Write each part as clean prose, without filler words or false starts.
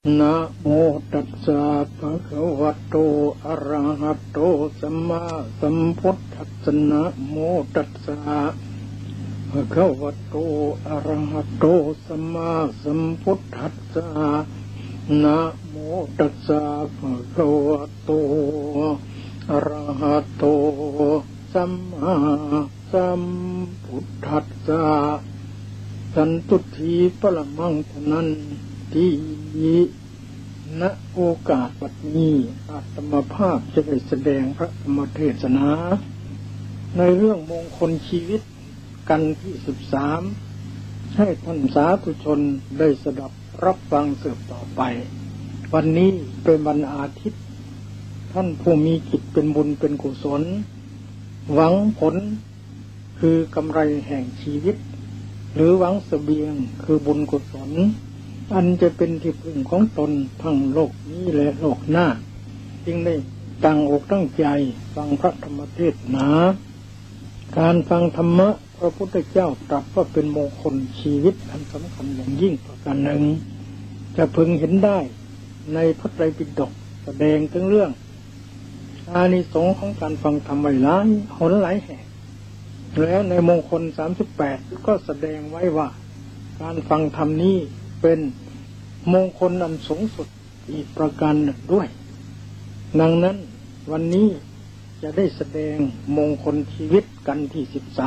นะโมตัสสะภะคะวะโตอะระหะโตสัมมาสัมพุทธัสสะนะโมตัสสะภะคะวะโตอะระหะโตสัมมาสัมพุทธัสสะนะโมตัสสะภะคะวะโตอะระหะโตสัมมาสัมพุทธัสสะสันตุถีปรมังธนันติณโอกาสบัดนี้อาตมาภาพจะได้แสดงพระธรรมเทศนาในเรื่องมงคลชีวิตกันที่13ให้ท่านสาธุชนได้สดับรับฟังสืบต่อไปวันนี้เป็นวันอาทิตย์ท่านผู้มีจิตเป็นบุญเป็นกุศลหวังผลคือกำไรแห่งชีวิตหรือหวังเสบียงคือบุญกุศลอันจะเป็นที่พึ่งของตนทั้งโลกนี้และโลกหน้าจึงได้ตั้งอกตั้งใจฟังพระธรรมเทศนาการฟังธรรมะพระพุทธเจ้าตรัสว่าเป็นมงคลชีวิตอันสำคัญอย่างยิ่งประการหนึ่งจะพึงเห็นได้ในพระไตรปิฎกแสดงถึงเรื่องอานิสงส์ของการฟังธรรมไว้หลายหนหลายแห่งแล้วในมงคล38ก็แสดงไว้ว่าการฟังธรรมนี้เป็นมงคลอันสูงสุดอีกประการหนึ่งด้วยดังนั้นวันนี้จะได้แสดงมงคลชีวิตกันที่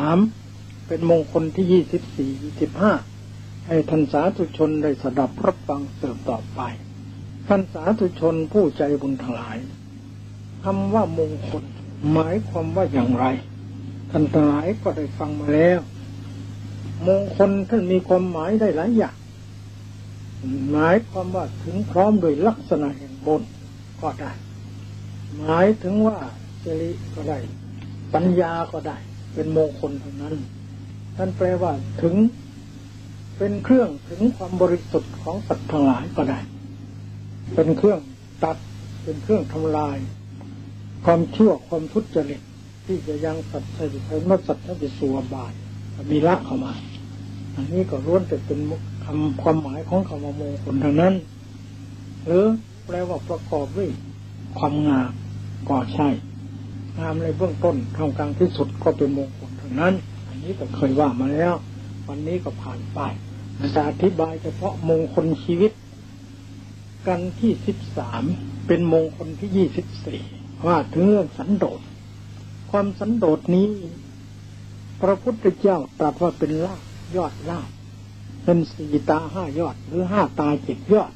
13เป็นมงคลที่24 25ให้ท่านสาธุชนได้สดับรับฟังสืบต่อไปท่านสาธุชนผู้ใจบุญทั้งหลายคำว่ามงคลหมายความว่าอย่างไรท่านทั้งหลายก็ได้ฟังมาแล้วมงคลท่านมีความหมายได้หลายอย่างหมายความว่าถึงพร้อมโดยลักษณะแห่งบุญก็ได้หมายถึงว่าสิริก็ได้ปัญญาก็ได้เป็นมงคลทั้งนั้นท่านแปลว่าถึงเป็นเครื่องถึงความบริสุทธิ์ของสัตว์ทั้งหลายก็ได้เป็นเครื่องตัดเป็นเครื่องทำลายความชั่วความทุจริตที่จะยังสัตว์ให้มาสัตว์ให้สู่อบายมีละเข้ามาอันนี้ก็ล้วนแต่เป็นความหมายของคำว่ามงคลทั้งนั้นหรือแปลว่าประกอบด้วยความงามก็ใช่งามในเบื้องต้นท่ามกลางที่สุดก็เป็นมงคลทั้งนั้นอันนี้ก็เคยว่ามาแล้ววันนี้ก็ผ่านไปจะอธิบายเฉพาะมงคลชีวิตกันที่13เป็นมงคลที่24ว่าถึงเรื่องสันโดษความสันโดษนี้พระพุทธเจ้าตรัสว่าเป็นลาภยอดลาภเป็น4 ตา 5 ยอดหรือ5 ตา 7 ยอด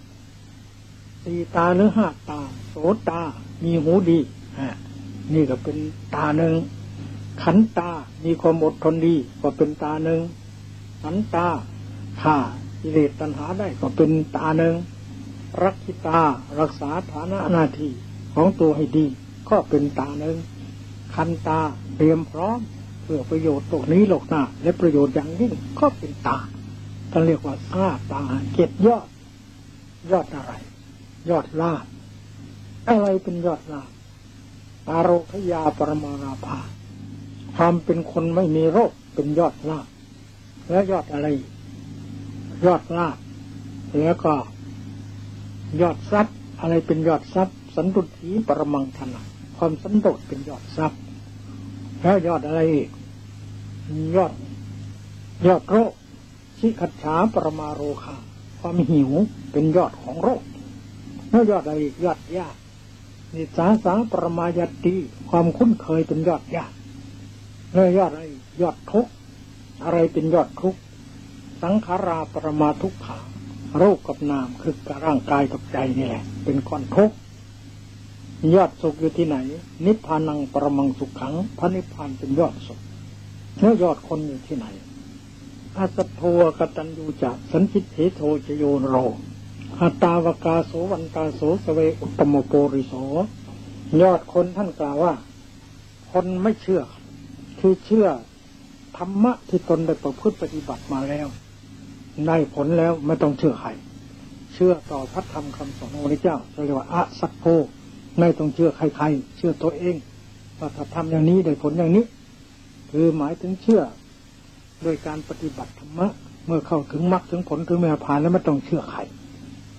4 ตาหรือ5 ตาโสตามีหูดีนี่ก็เป็นตาหนึ่งขันตามีความอดทนดีก็เป็นตาหนึ่งขันตาฆ่ากิเลสตัณหาได้ก็เป็นตาหนึ่งรักขิตารักษาฐานะหน้าที่ของตัวให้ดีก็เป็นตาหนึ่งขันตาเตรียมพร้อมเพื่อประโยชน์โลกนี้โลกหน้าและประโยชน์อย่างยิ่งก็เป็นตาท่านเรียกว่า5 ตา 7 ยอดยอดอะไรยอดลาภอะไรเป็นยอดลาภอาโรคยาปรมาราภาความเป็นคนไม่มีโรคเป็นยอดลาภแล้วยอดอะไรยอดลาภแล้วก็ยอดทรัพย์อะไรเป็นยอดทรัพย์สันตุถีปรมังธนะความสันโดษเป็นยอดทรัพย์แล้วยอดอะไรยอดโรคชิคัจฉาปรมาโรคาความหิวเป็นยอดของโรคแล้วยอดอะไรยอดยากนิสาสาปรมายติความคุ้นเคยเป็นยอดยากแล้วยอดอะไรยอดทุกข์อะไรเป็นยอดทุกข์สังขาราปรมาทุกขาโรคกับนามคือกับร่างกายกับใจนี่แหละเป็นก้อนทุกข์ยอดสุขอยู่ที่ไหนนิพพานังปรมังสุขขังพระนิพพานเป็นยอดสุขแล้วยอดคนอยู่ที่ไหนอาสัทโธกตัญญูจะสันทิเถโทชโยนโรหัตตาวกาโสวันตาโสสเวอุตตมโปริโสยอดคนท่านกล่าวว่าคนไม่เชื่อคือเชื่อธรรมะที่ตนได้ประพฤติปฏิบัติมาแล้วได้ผลแล้วไม่ต้องเชื่อใครเชื่อต่อพระธรรมคำสอนของพระเจ้าเรียกว่าอสัทโธไม่ต้องเชื่อใครๆเชื่อตัวเองว่าถ้าทำอย่างนี้ได้ผลอย่างนี้คือหมายถึงเชื่อโดยการปฏิบัติธรรมะเมื่อเข้าถึงมรรคถึงผลถึงนิพพานแล้วไม่ต้องเชื่อใคร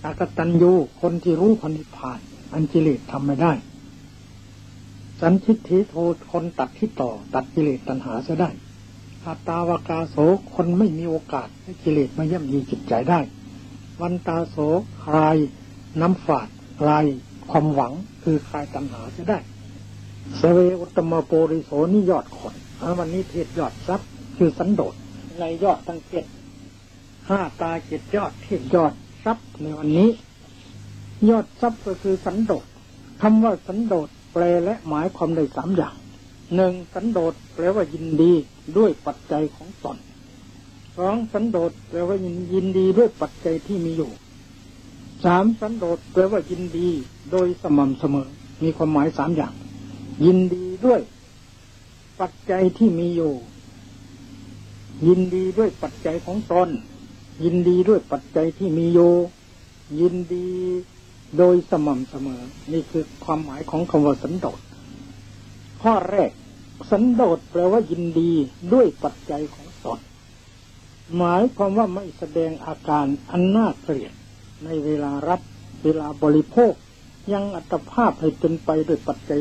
อกตัญญูคนที่รู้พระนิพพานอันกิเลสทำไม่ได้สันทิฏฐิโทคนตัดที่ต่อตัดกิเลสตัณหาเสียได้อัตตาวากาโสคนไม่มีโอกาสให้กิเลสมาย่ำยีจิตใจได้วันตาโสคลายน้ำฝาดคลายความหวังคือคลายตัณหาเสียได้เสเวอุตตมโปริโสนี่ยอดคนวันนี้เทศยอดทรัพย์คือสันโดษในยอดตั้ง7 5 ตา7ยอดเทศยอดทรัพย์ในวันนี้ยอดทรัพย์ก็คือสันโดษคำว่าสันโดษแปลและหมายความได้3อย่าง1สันโดษแปลว่ายินดีด้วยปัจจัยของตน2สันโดษแปลว่ายินดีด้วยปัจจัยที่มีอยู่3สันโดษแปลว่ายินดีโดยสม่ำเสมอมีความหมาย3อย่างยินดีด้วยปัจจัยที่มีอยู่ยินดีด้วยปัจจัยของตนยินดีด้วยปัจจัยที่มีอยู่ยินดีโดยสม่ำเสมอนี่คือความหมายของคำว่าสันโดษข้อแรกสันโดษแปลว่ายินดีด้วยปัจจัยของตนหมายความว่าไม่แสดงอาการอันน่าเกลียดในเวลารับเวลาบริโภคยังอัตภาพให้เป็นไปด้วยปัจจัย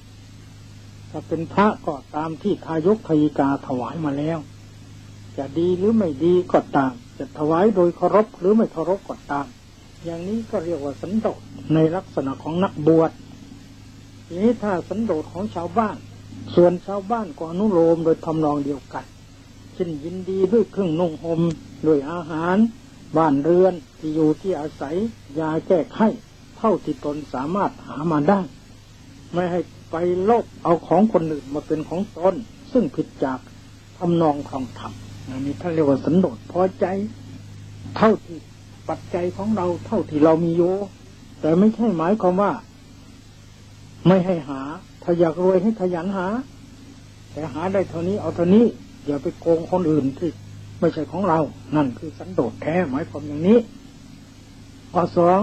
4ถ้าเป็นพระก็ตามที่ทายกทายิกาถวายมาแล้วจะดีหรือไม่ดีก็ตามจะถวายโดยเคารพหรือไม่เคารพก็ตามอย่างนี้ก็เรียกว่าสันโดษในลักษณะของนักบวชทีนี้ถ้าสันโดษของชาวบ้านส่วนชาวบ้านก็อนุโลมโดยทำนองเดียวกันเช่นยินดีด้วยเครื่องนุ่งห่มด้วยอาหารบ้านเรือนที่อยู่ที่อาศัยยาแก้ไข้เท่าที่ตนสามารถหามาได้ไม่ให้ไปโลภเอาของคนอื่นมาเป็นของตนซึ่งผิดจากทำนองครองธรรมอันนี้ท่านเรียกว่าสันโดษพอใจเท่าที่ปัจจัยของเราเท่าที่เรามีอยู่แต่ไม่ใช่หมายความว่าไม่ให้หาถ้าอยากรวยให้ขยันหาแต่หาได้เท่านี้เอาเท่านี้อย่าไปโกงคนอื่นที่ไม่ใช่ของเรานั่นคือสันโดษแท้หมายความอย่างนี้ข้อ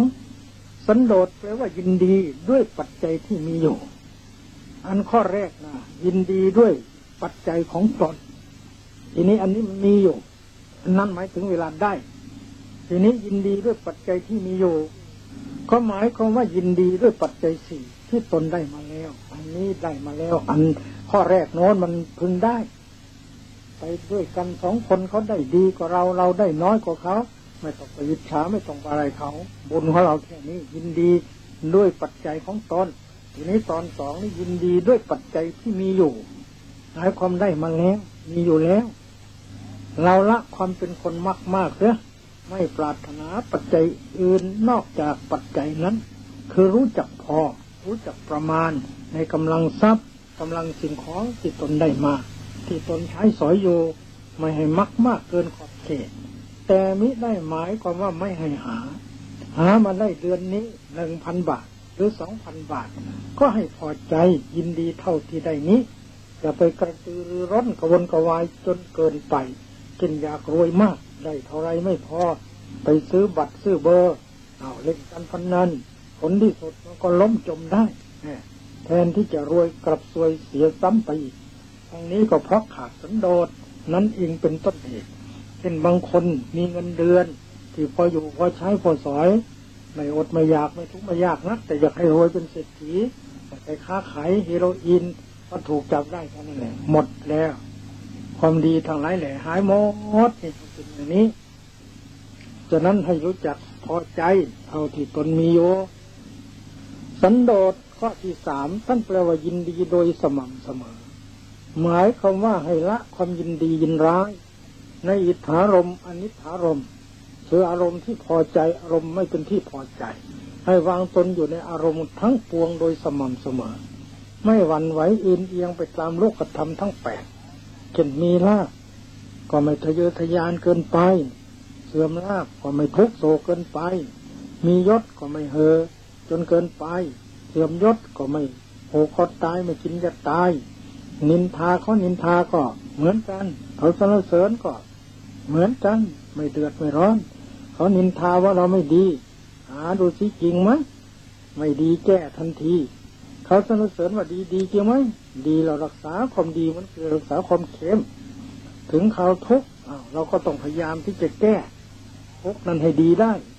2สันโดษแปลว่ายินดีด้วยปัจจัยที่มีอยู่อันข้อแรกนะยินดีด้วยปัจจัยของตนทีนี้อันนี้มันมีอยู่นั่นหมายถึงเวลาได้ทีนี้ยินดีด้วยปัจจัยที่มีอยู่ก็หมายความว่ายินดีด้วยปัจจัย4ที่ตนได้มาแล้วอันนี้ได้มาแล้วอันข้อแรกโน้นมันพึงได้ไปด้วยกัน2 คนเขาได้ดีกว่าเราได้น้อยกว่าเขาไม่ต้องไปอิจฉาไม่ต้องอะไรเขาบุญของเราแค่นี้ยินดีด้วยปัจจัยของตนทีนี้ตอน2นี่ยินดีด้วยปัจจัยที่มีอยู่หมายความได้มาแล้วมีอยู่แล้วเราละความเป็นคนมากๆเสียไม่ปรารถนาปัจจัยอื่นนอกจากปัจจัยนั้นคือรู้จักพอรู้จักประมาณในกำลังทรัพย์กำลังสิ่งของที่ตนได้มาที่ตนใช้สอยอยู่ไม่ให้มากเกินขอบเขตแต่มิได้หมายความว่าไม่ให้หามาได้เดือนนี้ 1,000 บาทหรือ 2,000 บาทก็ให้พอใจยินดีเท่าที่ได้นี้อย่าไปกระตือรือร้นกระวนกระวายจนเกินไปจนอยากรวยมากได้เท่าไรไม่พอไปซื้อบัตรซื้อเบอร์เล่นการพนันผลที่สุดมันก็ล้มจมได้แทนที่จะรวยกลับซวยเสียซ้ำไปอีกทั้งนี้ก็เพราะขาดสันโดษนั้นเองเป็นต้นเหตุเช่นบางคนมีเงินเดือนที่พออยู่พอใช้พอสอยไม่อดไม่อยากไม่ทุกข์ไม่ยากนักแต่อยากให้รวยเป็นเศรษฐีไปค้าขายเฮโรอีนก็ถูกจับได้เท่านั้นแหละหมดแล้วความดีทั้งหลายแหล่หายหมดนี่เป็นอย่างนี้ฉะนั้นให้รู้จักพอใจเท่าที่ตนมีอยู่สันโดษข้อที่3ท่านแปลว่ายินดีโดยสม่ำเสมอหมายความว่าให้ละความยินดียินร้ายในอิทธารมณ์อนิทธารมณ์คืออารมณ์ที่พอใจอารมณ์ไม่เป็นที่พอใจให้วางตนอยู่ในอารมณ์ทั้งปวงโดยสม่ำเสมอไม่หวั่นไหวเอียงเอียงไปตามโลกธรรมทั้ง8เช่นมีลาภก็ไม่ทะเยอทะยานเกินไปเสื่อมลาภก็ไม่ทุกข์โศกเกินไปมียศก็ไม่เห่อจนเกินไปเสื่อมยศก็ไม่โหคอตายไม่กินจะตายนินทาเขานินทาก็เหมือนกันเขาสรรเสริญก็เหมือนกันไม่เดือดไม่ร้อนเขานินทาว่าเราไม่ดีดูสิจริงไหมไม่ดีแก้ทันทีเขาสรรเสริญว่าดีจริงไหมดีเรารักษาความดีมันคือรักษาความเข้มถึงเขาทุกข์เราก็ต้องพยายามที่จะแก้ทุกข์นั้นให้ดีได้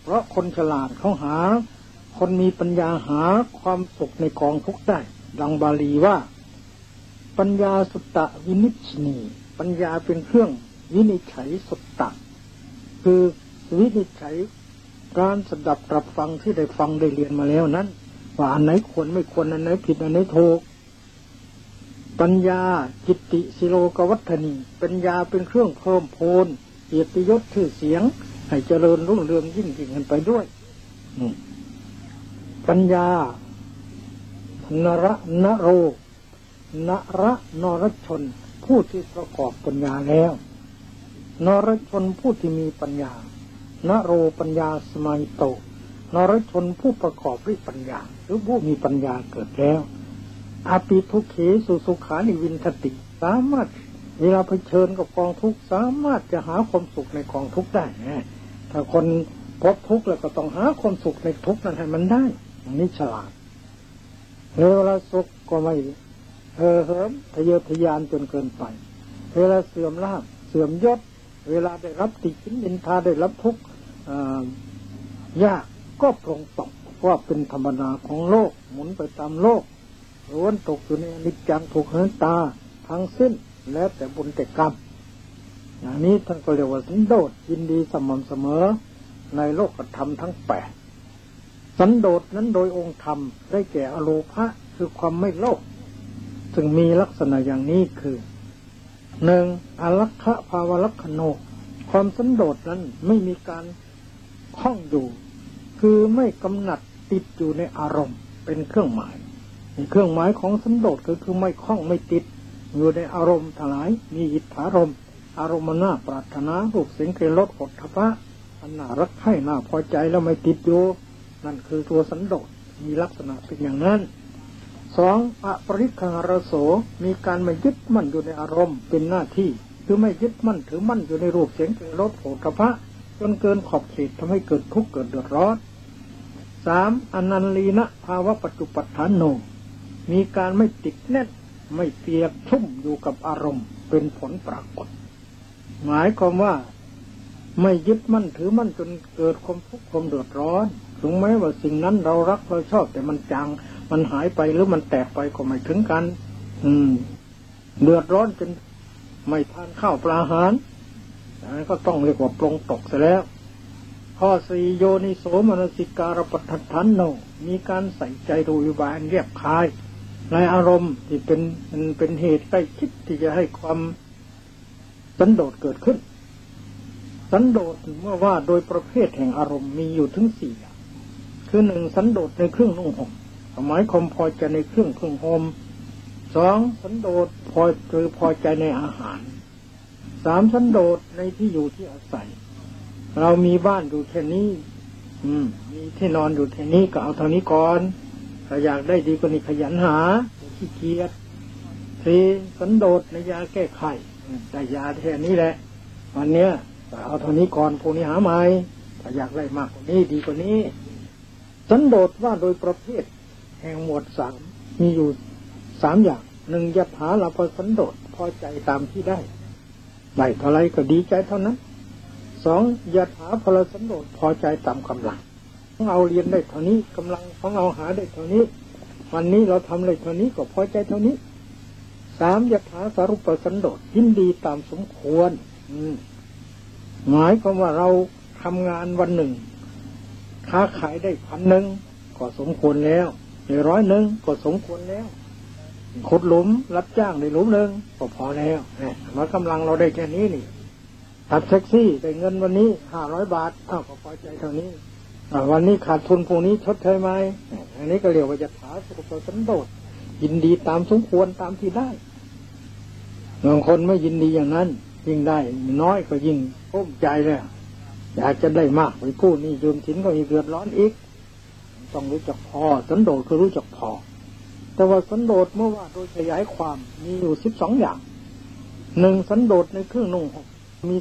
เพราะคนฉลาดเขาหาคนมีปัญญาหาความสุขในกองทุกข์ได้ดังบาลีว่าปัญญาสุตตะวินิจฉินีปัญญาเป็นเครื่องวินิจฉัยสุตตะคือวินิจฉัยการสดับตรับฟังที่ได้ฟังได้เรียนมาแล้วนั้นว่าอันไหนควรไม่ควรอันไหนผิดอันไหนถูกปัญญาจิตติสิโลกวัฏนีปัญญาเป็นเครื่องเพิ่มพูนเกียรติยศชื่อเสียงให้เจริญรุ่งเรืองยิ่งขึ้นไปด้วยปัญญานระนโรนระนรชนผู้ที่ประกอบปัญญาแล้วนรชนผู้ที่มีปัญญานโรปัญญาสมัยโตนรชนผู้ประกอบด้วยปัญญาหรือผู้มีปัญญาเกิดแล้วอาปิทุเขสุสุขานิวินทติสามารถเวลาเผชิญกับกองทุกข์สามารถจะหาความสุขในกองทุกข์ได้ถ้าคนพบทุกข์แล้วก็ต้องหาความสุขในทุกข์นั้นให้มันได้อย่างนี้ฉลาดเวลาสุขก็ไม่เหิมทะเยอทะยานจนเกินไปเวลาเสื่อมลาภเสื่อมยศเวลาได้รับติฉินนินทาได้รับทุกข์ยากก็ปรงตกว่าเป็นธรรมดาของโลกหมุนไปตามโลกล้วนตกอยู่ในอนิจจังทุกขังตาทั้งสิ้นแล้วแต่บุญแต่กรรมอย่างนี้ท่านก็เรียกว่าสันโดษยินดีสม่ำเสมอในโลกธรรมทั้งแปดสันโดษนั้นโดยองค์ธรรมได้แก่อโลภะคือความไม่โลภซึ่งมีลักษณะอย่างนี้คือหนึ่งอลักขะภาวลักขโนความสันโดษนั้นไม่มีการคล้องอยู่คือไม่กำหนัดติดอยู่ในอารมณ์เป็นเครื่องหมายเครื่องหมายของสันโดษก็คือไม่คล้องไม่ติดอยู่ในอารมณ์ทั้งหลายมีอิทธารมณ์อารมณ์น่าปรารถนารูปเสียงกลิ่นรสผลทพะอันน่ารักใคร่น่าพอใจแล้วไม่ติดอยู่นั่นคือตัวสันโดษมีลักษณะเป็นอย่างนั้นสองอปริคหรโสมีการไม่ยึดมั่นอยู่ในอารมณ์เป็นหน้าที่คือไม่ยึดมั่นถือมั่นอยู่ในรูปเสียงกลิ่นรสผลทพะจนเกินขอบเขตทำให้เกิดทุกข์เกิดเดือดร้อนสามอนันลีนะภาวะปัจจุปัฏฐานโนมีการไม่ติดแน่นไม่เปียกชุ่มอยู่กับอารมณ์เป็นผลปรากฏหมายความว่าไม่ยึดมั่นถือมั่นจนเกิดความทุกข์ความเดือดร้อนถึงแม้ว่าสิ่งนั้นเรารักเราชอบแต่มันจางมันหายไปหรือมันแตกไปก็ไม่ถึงกันเดือดร้อนจนไม่ทานข้าวปลาอาหารนั้นก็ต้องเรียกว่าปรงตกซะแล้วข้อสี่โยนิโสมนสิการปัฏฐานโนมีการใส่ใจโดยวิบายเรียบคายในอารมณ์ที่เป็นเหตุใกล้ชิดที่จะให้ความสันโดษเกิดขึ้นสันโดษเมื่อว่าโดยประเภทแห่งอารมณ์มีอยู่ถึงสี่คือหนึ่งสันโดษในเครื่องนุ่งห่มหมายความพอใจในเครื่องห่มสองสันโดษพอใจในอาหารสามสันโดษในที่อยู่ที่อาศัยเรามีบ้านอยู่แค่นี้มีที่นอนอยู่แค่นี้ก็เอาเท่านี้ก่อนถ้าอยากได้ดีก็นี่ขยันหาขี้เกียจสี่สันโดษในยาแก้ไขได้ยาแค่นี้แหละวันเนี้ยเอาเท่านี้ก่อนพวกนี้หาใหม่ถ้าอยากได้มากกว่านี้ดีกว่านี้สันโดษว่าโดยประเภทแห่งหมวดสามมีอยู่สามอย่างหนึ่งยถาลาภสันโดษพอใจตามที่ได้เท่าไรก็ดีใจเท่านั้นสองยถาพลสันโดษพอใจตามกำลังของเราเรียนได้เท่านี้กำลังของเราหาได้เท่านี้วันนี้เราทำได้เท่านี้ก็พอใจเท่านี้สามยถาสารุปสันโดษยินดีตามสมควรหมายความว่าเราทำงานวันหนึ่งค้าขายได้1,000ก็สมควรแล้วได้100ก็สมควรแล้วขุดหลุมรับจ้างได้หลุมนึงก็พอแล้วมากำลังเราได้แค่นี้นี่ขับแท็กซี่ได้เงินวันนี้500 บาทก็พอใจเท่านี้วันนี้ขาดทุนพวกนี้ชดเชยไหมอันนี้ก็เรียกว่าจะถาสุขสันโดษยินดีตามสมควรตามที่ได้บางคนไม่ยินดีอย่างนั้นยิ่งได้น้อยก็ยิ่งก้มใจเลยอยากจะได้มากไปกู้หนี้ยืมสินก็ยิ่งเดือดร้อนอีกต้องรู้จักพอสันโดษคือรู้จักพอแต่ว่าสันโดษเมื่อว่าโดยขยายความมีอยู่12อย่างหนึ่งสันโดษในเครื่องนุ่งห่มมี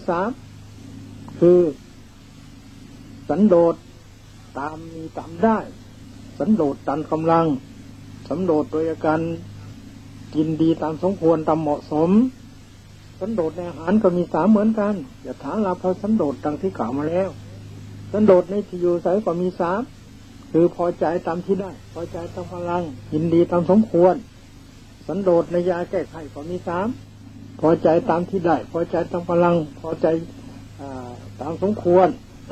3คือสันโดษตามมีตามได้สันโดษตามกำลังสันโดษโดยอาการกินดีตามสมควรตามเหมาะสมสันโดษในอาหารก็มี3เหมือนกันยถาลาภสันโดษดังที่กล่าวมาแล้วสันโดษในที่อยู่อาศัยก็มีสามคือพอใจตามที่ได้พอใจตามกำลังยินดีตามสมควรสันโดษในยาแก้ไขก็มีสามพอใจตามที่ได้พอใจตามกำลังพอใจตามสมควร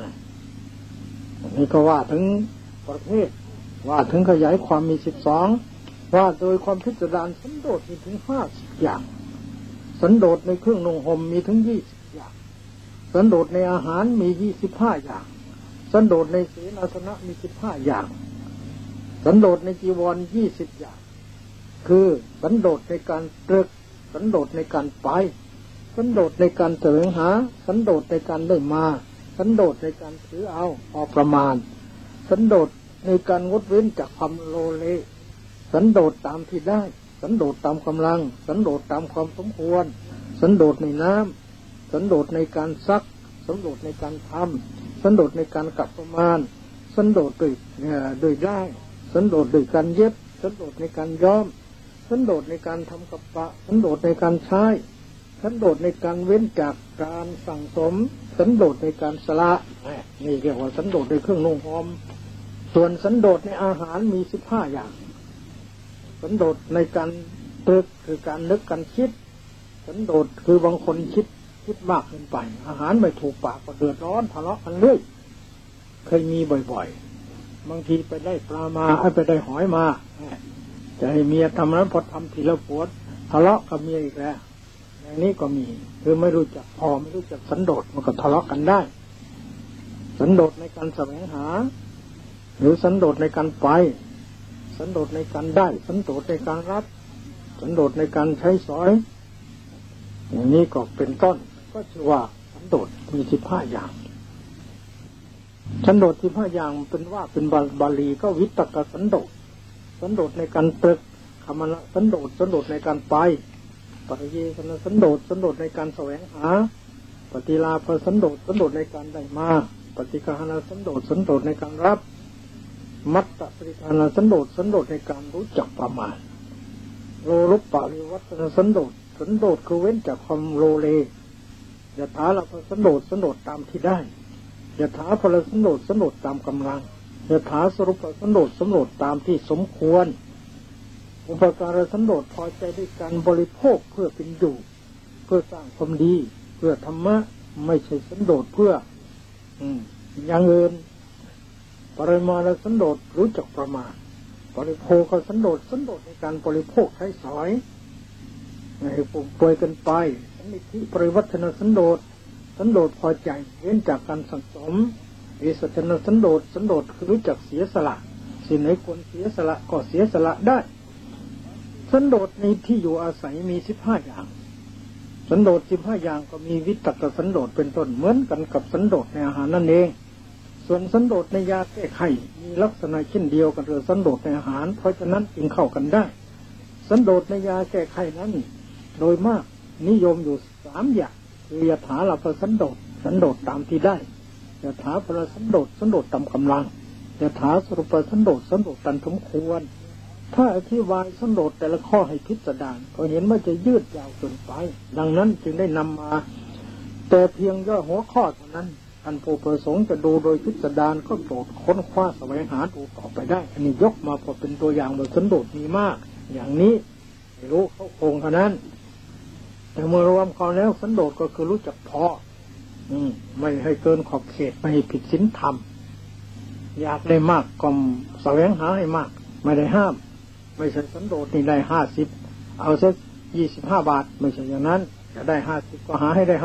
นี่ก็ว่าถึงประเภทว่าถึงขยายความมี12ว่าโดยความพิจารณาสันโดษมีถึง50อย่างสันโดษในเครื่องนุ่งห่มมีถึง20อย่างสันโดษในอาหารมี25อย่างสันโดษในเสนาสนะมี15อย่างสันโดษในจีวร20อย่างคือสันโดษในการตรึกสันโดษในการไปสันโดษในการแสวงหาสันโดษในการได้มาสันโดษในการถือเอาพอประมาณสันโดษในการงดเว้นจากความโลเลสันโดษตามที่ได้สันโดษตามกำลังสันโดษตามความสมควรสันโดษในน้ำสันโดษในการซักสันโดษในการทำสันโดษในการกลับประมาณสันโดษโดยได้สันโดษโดยการเย็บสันโดษในการย้อมสันโดษในการทำกับปะสันโดษในการใช้สันโดษในการเว้นจากการสั่งสมสันโดษในการสละนี่เรียกว่าสันโดษในเครื่องนุ่งห่มส่วนสันโดษในอาหารมี15อย่างสันโดษในการตรึกคือการนึกการคิดสันโดษคือบางคนคิดมากเกินไปอาหารไม่ถูกปากก็เดือดร้อนทะเลาะกันเรื่อยเคยมีบ่อยๆบางทีไปได้ปลามาไปได้หอยมาจะให้เมียทำนั้นพอทำทีละปวดทะเลาะกับเมียอีกแล้วอย่างนี้ก็มีคือไม่รู้จักพอไม่รู้จักสันโดษมันก็ทะเลาะกันได้สันโดษในการแสวงหาหรือสันโดษในการไปสันโดษในการได้สันโดษในการรับสันโดษในการใช้สอยอย่างนี้ก็เป็นต้นก็ชื่อว่าสันโดษมี15อย่างสันโดษ15อย่างเป็นว่าเป็นบาลีก็วิตกสันโดษสันโดษในการตรึกคมนะสันโดษสันโดษในการไปปริเยสนะสันโดษสันโดษในการแสวงหาปฏิลาภสันโดษสันโดษในการได้มาปฏิฆานะสันโดษสันโดษในการรับมัตตปริธานะสันโดษสันโดษในการรู้จักประมาณโลรุปปะริวัตนะสันโดษสันโดษคือเว้นจากความโลเลยถาละสันโดษสันโดษตามที่ได้ยถาพลสันโดษสันโดษตามกำลังยถาสรุปสันโดษสันโดษตามที่สมควรอุปการสันโดษพอใจด้วยการบริโภคเพื่อเป็นอยู่เพื่อสร้างความดีเพื่อธรรมะไม่ใช่สันโดษเพื่ออย่างอื่นปริมาณสันโดษรู้จักประมาณบริโภคสันโดษสันโดษในการบริโภคใช้สอยไม่ให้ปุ่มป่วยกันไปสันนิธิปริวัฒนสันโดษสันโดษพอใจเว้นจากการสังสมวิสัชนสันโดษสันโดษคือรู้จักเสียสละสิ่งไหนควรเสียสละก็เสียสละได้สันโดษในที่อยู่อาศัยมี15อย่างสันโดษ15อย่างก็มีวิตกสันโดษเป็นต้นเหมือนกันกับสันโดษในอาหารนั่นเองส่วนสันโดษในยาแก้ไขมีลักษณะเช่นเดียวกันกับสันโดษในอาหารเพราะฉะนั้นจึงเข้ากันได้สันโดษในยาแก้ไขนั้นโดยมากนิยมอยู่3อย่างคือยถาลาภสันโดษสันโดษตามที่ได้ยถาพลสันโดษสันโดษตามกำลังยถาสรุปสันโดษสันโดษตามสมควรถ้าอธิบายสันโดษแต่ละข้อให้พิจารณาก็เห็นว่าจะยืดยาวเกินไปดังนั้นจึงได้นำมาแต่เพียงย่อหัวข้อเท่านั้นอันผู้ประสงค์จะดูโดยพิจารณาก็โปรดค้นคว้าแสวงหาดูต่อไปได้อันนี้ยกมาพอเป็นตัวอย่างโดยสันโดษมีมากอย่างนี้ไม่รู้เข้าโครงเท่านั้นแต่เมื่อรวมกันแล้วสันโดษก็คือรู้จักพอไม่ให้เกินขอบเขตไม่ให้ผิดศีลธรรมอยากได้มากก็แสวงหาให้มากไม่ได้ห้ามไม่ใช่สันโดษนี่ได้50เอาสัก25 บาทไม่ใช่อย่างนั้นจะได้50ก็หาให้ได้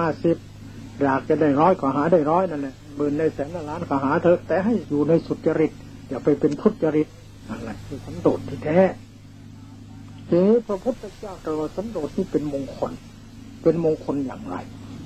50อยากจะได้100ก็หาได้100นั่นแหละหมื่นได้แสนล้านก็หาเถอะแต่ให้อยู่ในสุจริตอย่าไปเป็นทุจริตนั่นแหละคือสันโดษที่แท้ทีนี้พระพุทธเจ้าตรัสว่าสันโดษนี่เป็นมงคลอย่างไร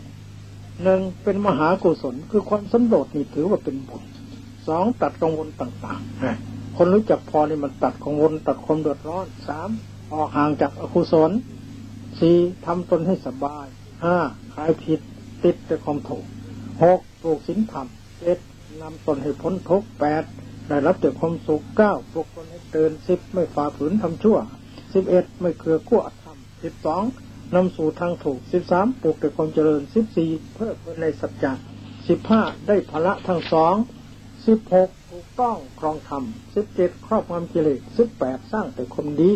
1เป็นมหากุศลคือความสันโดษนี่ถือว่าเป็นบุญ2ตัดกังวลต่างๆคนรู้จักพอนี่มันตัดกังวลตัดความเดือดร้อน3ออกห่างจากอกุศล4ทำตนให้สบาย5คลายผิดติดแต่ความถูก6ปลูกศีลธรรม7นำตนให้พ้นทุกข์8ได้รับแต่ความสุข9ปลุกตนให้ตื่น10ไม่ฝ่าฝืนทำชั่ว11ไม่เคือกั้วธรรม12นำสู่ทางถูก13ปลูกแต่ความเจริญ14เพื่อในสัจจะ15ได้พละทั้ง2 16ถูกต้องครองธรรม17ครอบงำกิเลส18สร้างแต่คนดี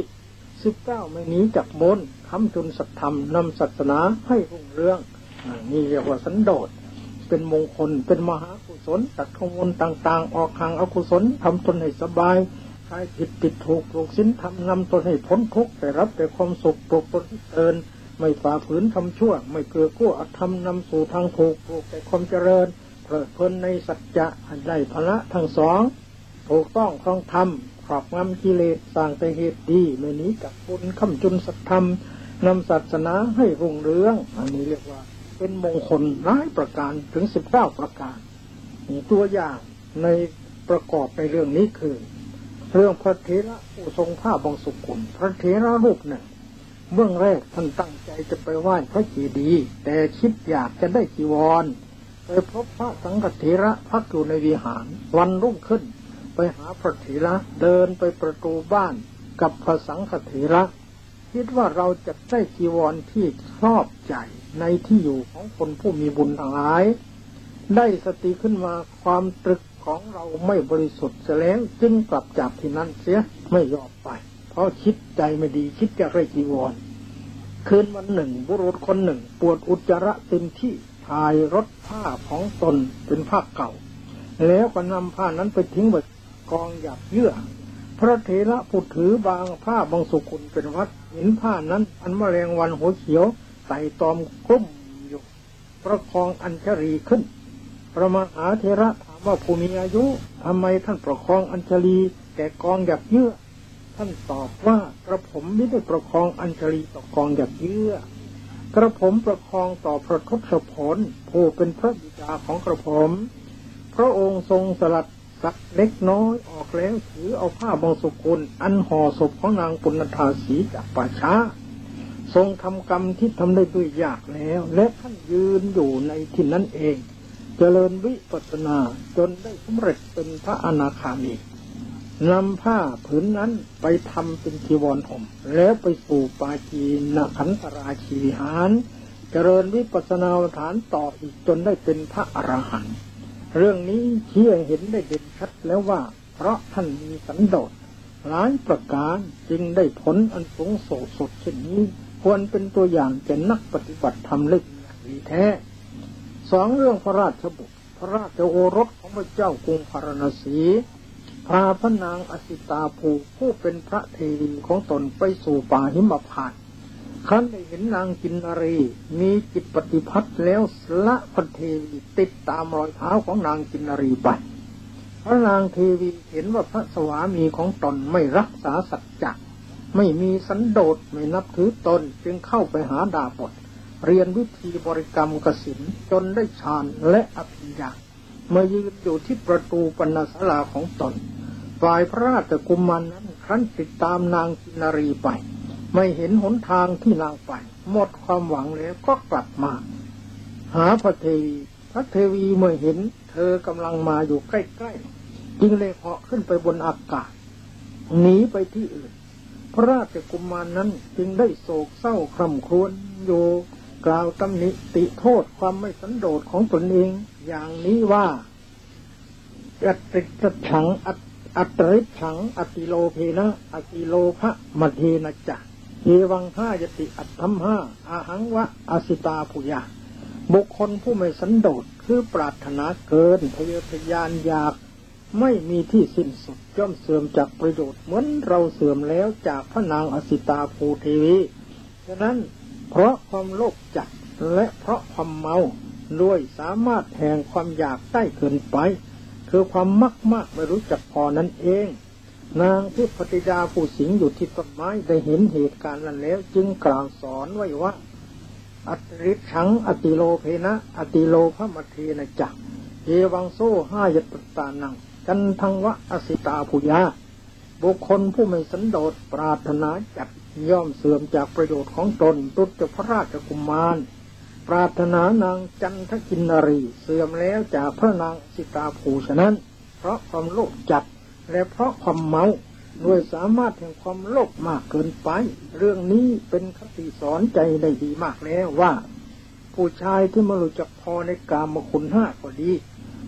19ไม่หนีจากมนค้ำจุนสัตธรรมนำศาสนาให้รุ่งเรืองนี่เรียกว่าสันโดษเป็นมงคลเป็นมหากุศลตัดขมลต่างๆออกห่างอกุศลทำตนให้สบายใครผิดติดถูกปลูกศีลธรรมนำตนให้พ้นทุกข์ได้รับแต่ความสุขปลูกตนที่เจริญไม่ฝ่าฝืนทำชั่วไม่เกลือกู้อธรรมนำสู่ทางถูกปลูกแต่ความเจริญเพลิดเพลินในสัจจะได้พละทั้งสองถูกต้องครองธรรมครอบงำกิเลสสร้างแต่เหตุดีไม่หนีจากบุญค้ำจุนสัตธรรมนำศาสนาให้รุ่งเรืองอันนี้เรียกว่าเป็นมงคลหลายประการถึง19ประการตัวอย่างในประกอบในเรื่องนี้คือเรื่องพระเถระผู้ทรงผ้าบางสุกุลพระเถระรูปหนึ่งเบื้องแรกท่านตั้งใจจะไปไหว้พระเจดีย์แต่คิดอยากจะได้จีวรไปพบพระสังฆเถระพักอยู่ในวิหารวันรุ่งขึ้นไปหาพระเถระเดินไปประตูบ้านกับพระสังฆเถระคิดว่าเราจะได้จีวรที่ชอบใจในที่อยู่ของคนผู้มีบุญทั้งหลายได้สติขึ้นมาความตรึกของเราไม่บริสุทธิ์เสียแล้วจึงกลับจากที่นั่นเสียไม่ยอมไปเพราะคิดใจไม่ดีคิดจะได้จีวรคืนวันหนึ่งบุรุษคนหนึ่งปวดอุจจาระเต็มที่ถ่ายรถผ้าของตนเป็นผ้าเก่าแล้วก็นำผ้านั้นไปทิ้งไว้กองหยาบเยื่อพระเถระผู้ถือบางผ้าบางสุกุลเป็นวัดเห็นผ้านั้นอันแมลงวันหัวเขียวไต่ตอมกลุ้มอยู่ประคองอัญชลีขึ้นพระมหาเถระถามว่าผู้มีอายุทำไมท่านประคองอัญชลีแก่กองหยาบเยื่อท่านตอบว่ากระผมไม่ได้ประคองอัญชลีต่อกองหยาบเยื่อกระผมประคองต่อพระทศพลผู้เป็นพระบิดาของกระผมพระองค์ทรงสลัดสักเล็กน้อยออกแล้วถือเอาผ้าบางสุกุลอันห่อศพของนางปุณณธาสีจากป่าช้าทรงทำกรรมที่ทำได้ด้วยยากแล้วและท่านยืนอยู่ในที่นั้นเองเจริญวิปัสสนาจนได้สำเร็จเป็นพระอนาคามีนำผ้าผืนนั้นไปทำเป็นจีวรห่มแล้วไปสู่ปาจีนขันธราชีวิหารเจริญวิปัสสนาฐานต่ออีกจนได้เป็นพระอรหันต์เรื่องนี้ชี้ให้เห็นได้เด่นชัดแล้วว่าเพราะท่านมีสันโดษหลายประการจึงได้ผลอันสูงสุดเช่นนี้ควรเป็นตัวอย่างแก่นักปฏิบัติธรรมลึกดีแท้สองเรื่องพระราชบุตรพระราชโอรสของพระเจ้ากรุงพาราณสีพาพระนางอสิตาภูผู้เป็นพระเทวีของตนไปสู่ป่าหิมพานต์ครั้นได้เห็นนางกินนารีมีจิตปฏิพัทธ์แล้วละพระเทวีติดตามรอยเท้าของนางกินนารีไปพระนางเทวีเห็นว่าพระสวามีของตนไม่รักษาสัจจะไม่มีสันโดษไม่นับถือตนจึงเข้าไปหาดาบทเรียนวิธีบริกรรมกสิณจนได้ฌานและอภิญญามายืนอยู่ที่ประตูปณศาลาของตนฝ่ายพระราชกุมารนั้นครั้นติดตามนางกินนารีไปไม่เห็นหนทางที่นางไปหมดความหวังแล้วก็กลับมาหาพระเทวีพระเทวีเมื่อเห็นเธอกำลังมาอยู่ใกล้ๆจึงเลยเหาะขึ้นไปบนอากาศหนีไปที่อื่นพระราชกุมารนั้นจึงได้โศกเศร้าคร่ำครวญอยู่กล่าวตำหนิติโทษความไม่สันโดษของตนเองอย่างนี้ว่าอัตติฉังอัตริฉังอติโลเพนะอติโลภะมัเทนะจะเยวังห้ายติอัตถัมห้าอาหังวะอสิตาภุยาบุคคลผู้ไม่สันโดษคือปรารถนาเกินทะเยอทะยานอยากไม่มีที่สิ้นสุดย่อมเสื่อมจากประโยชน์เหมือนเราเสื่อมแล้วจากพระนางอสิตาภูเทวีฉะนั้นเพราะความโลภจัดและเพราะความเมาด้วยสามารถแห่งความอยากได้เกินไปคือความมากไม่รู้จักพอนั่นเองนางที่ปฏิดาผู้สิงอยู่ที่ต้นไม้ได้เห็นเหตุการณ์นั้นแล้วจึงกล่าวสอนไว้ว่าอัตริฉังอติโลเพนะอติโลภมัทเทนะจักเยวังโซห้ายตตานังกันทังวะอสิตาภุยาบุคคลผู้ไม่สันโดษปรารถนาจัดย่อมเสื่อมจากประโยชน์ของตนตุจพระราชกุมารปรารถนานางจันทกินนารีเสื่อมแล้วจากพระนางสิตาภูฉะนั้นเพราะความโลภจัดและเพราะความเมาด้วยสามารถแห่งความโลภมากเกินไปเรื่องนี้เป็นคติสอนใจได้ดีมากแล้วว่าผู้ชายที่ไม่รู้จักพอในกามคุณห้าก็ดี